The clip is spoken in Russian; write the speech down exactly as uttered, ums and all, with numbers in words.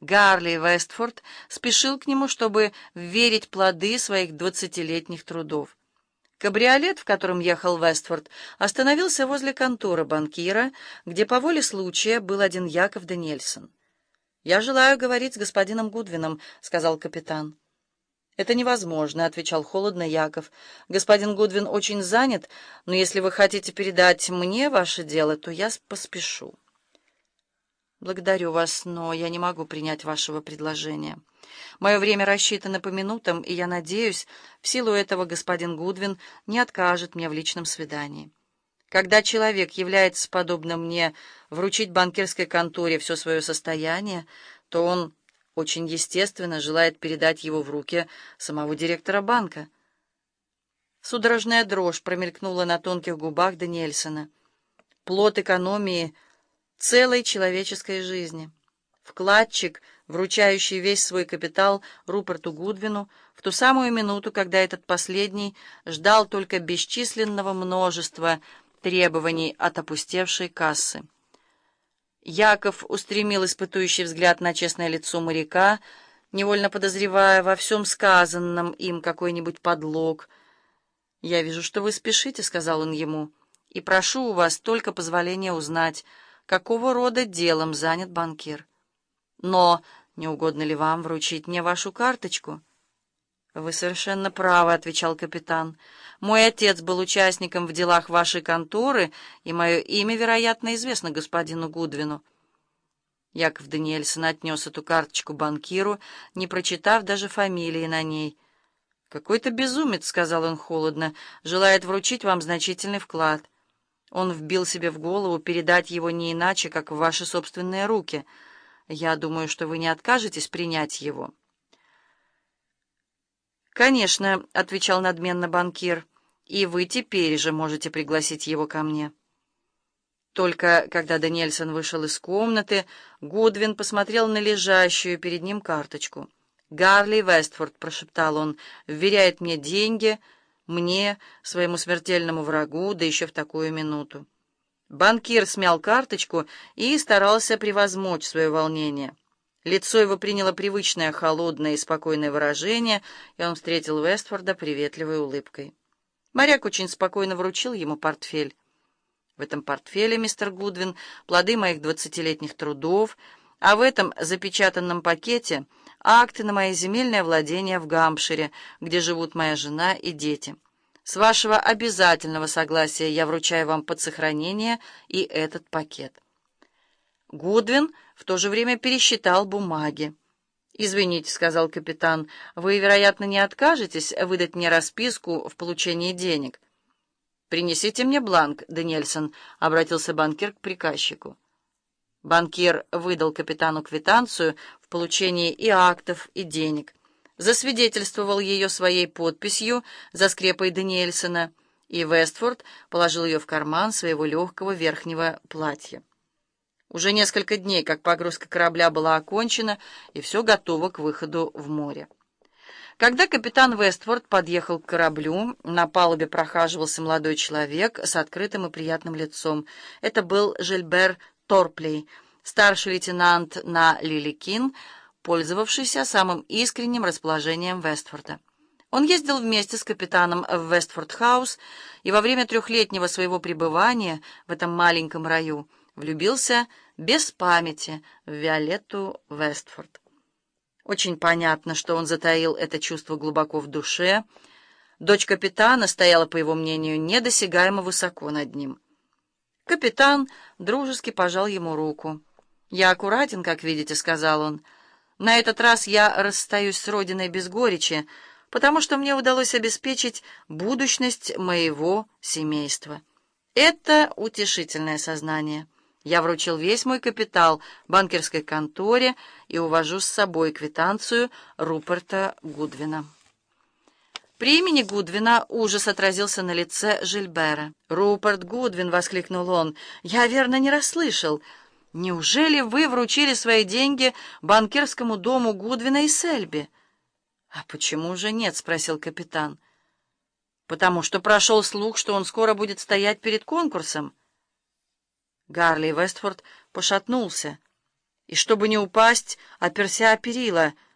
Гарли Вестфорд спешил к нему, чтобы верить плоды своих двадцатилетних трудов. Кабриолет, в котором ехал Вестфорд, остановился возле конторы банкира, где по воле случая был один Яков Даниэльсон. «Я желаю говорить с господином Гудвином», — сказал капитан. «Это невозможно», — отвечал холодно Яков. «Господин Гудвин очень занят, но если вы хотите передать мне ваше дело, то я поспешу». «Благодарю вас, но я не могу принять вашего предложения. Мое время рассчитано по минутам, и я надеюсь, в силу этого господин Гудвин не откажет мне в личном свидании. Когда человек является подобно мне вручить банкирской конторе все свое состояние, то он очень естественно желает передать его в руки самого директора банка». Судорожная дрожь промелькнула на тонких губах Даниэльсона. Плод экономии целой человеческой жизни. Вкладчик, вручающий весь свой капитал Руперту Гудвину в ту самую минуту, когда этот последний ждал только бесчисленного множества требований от опустевшей кассы. Яков устремил испытующий взгляд на честное лицо моряка, невольно подозревая во всем сказанном им какой-нибудь подлог. «Я вижу, что вы спешите», — сказал он ему, — «и прошу у вас только позволения узнать, какого рода делом занят банкир. Но не угодно ли вам вручить мне вашу карточку?» «Вы совершенно правы», — отвечал капитан. «Мой отец был участником в делах вашей конторы, и мое имя, вероятно, известно господину Гудвину». Яков Даниэльсон отнес эту карточку банкиру, не прочитав даже фамилии на ней. «Какой-то безумец», — сказал он холодно, — «желает вручить вам значительный вклад. Он вбил себе в голову передать его не иначе, как в ваши собственные руки. Я думаю, что вы не откажетесь принять его». «Конечно», — отвечал надменно банкир, — «и вы теперь же можете пригласить его ко мне». Только когда Даниэльсон вышел из комнаты, Гудвин посмотрел на лежащую перед ним карточку. «Гарли Вестфорд», — прошептал он, — «вверяет мне деньги, мне, своему смертельному врагу, да еще в такую минуту». Банкир смял карточку и старался превозмочь свое волнение. Лицо его приняло привычное холодное и спокойное выражение, и он встретил Вестфорда приветливой улыбкой. Моряк очень спокойно вручил ему портфель. «В этом портфеле, мистер Гудвин, плоды моих двадцатилетних трудов, а в этом запечатанном пакете акты на мои земельные владения в Гампшире, где живут моя жена и дети. С вашего обязательного согласия я вручаю вам под сохранение и этот пакет». Гудвин в то же время пересчитал бумаги. «Извините», — сказал капитан, — «вы, вероятно, не откажетесь выдать мне расписку в получении денег». «Принесите мне бланк, Даниэльсон», — обратился банкир к приказчику. Банкир выдал капитану квитанцию в получении и актов, и денег, засвидетельствовал ее своей подписью за скрепой Даниэльсона, и Вестфорд положил ее в карман своего легкого верхнего платья. Уже несколько дней, как погрузка корабля была окончена, и все готово к выходу в море. Когда капитан Вестфорд подъехал к кораблю, на палубе прохаживался молодой человек с открытым и приятным лицом. Это был Жильбер Торплей, старший лейтенант на Лиликин, пользовавшийся самым искренним расположением Вестфорда. Он ездил вместе с капитаном в Вестфорд-хаус и во время трехлетнего своего пребывания в этом маленьком раю влюбился без памяти в Виолетту Вестфорд. Очень понятно, что он затаил это чувство глубоко в душе. Дочь капитана стояла, по его мнению, недосягаемо высоко над ним. Капитан дружески пожал ему руку. «Я аккуратен, как видите», — сказал он. «На этот раз я расстаюсь с родиной без горечи, потому что мне удалось обеспечить будущность моего семейства. Это утешительное сознание. Я вручил весь мой капитал банкирской конторе и увожу с собой квитанцию Руперта Гудвина». При имени Гудвина ужас отразился на лице Жильбера. «Руперт Гудвин!» — воскликнул он. «Я верно не расслышал. Неужели вы вручили свои деньги банкирскому дому Гудвина и Сельби?» «А почему же нет?» — спросил капитан. «Потому что прошел слух, что он скоро будет стоять перед конкурсом». Гарли Вестфорд пошатнулся. и, чтобы не упасть, оперся о перила —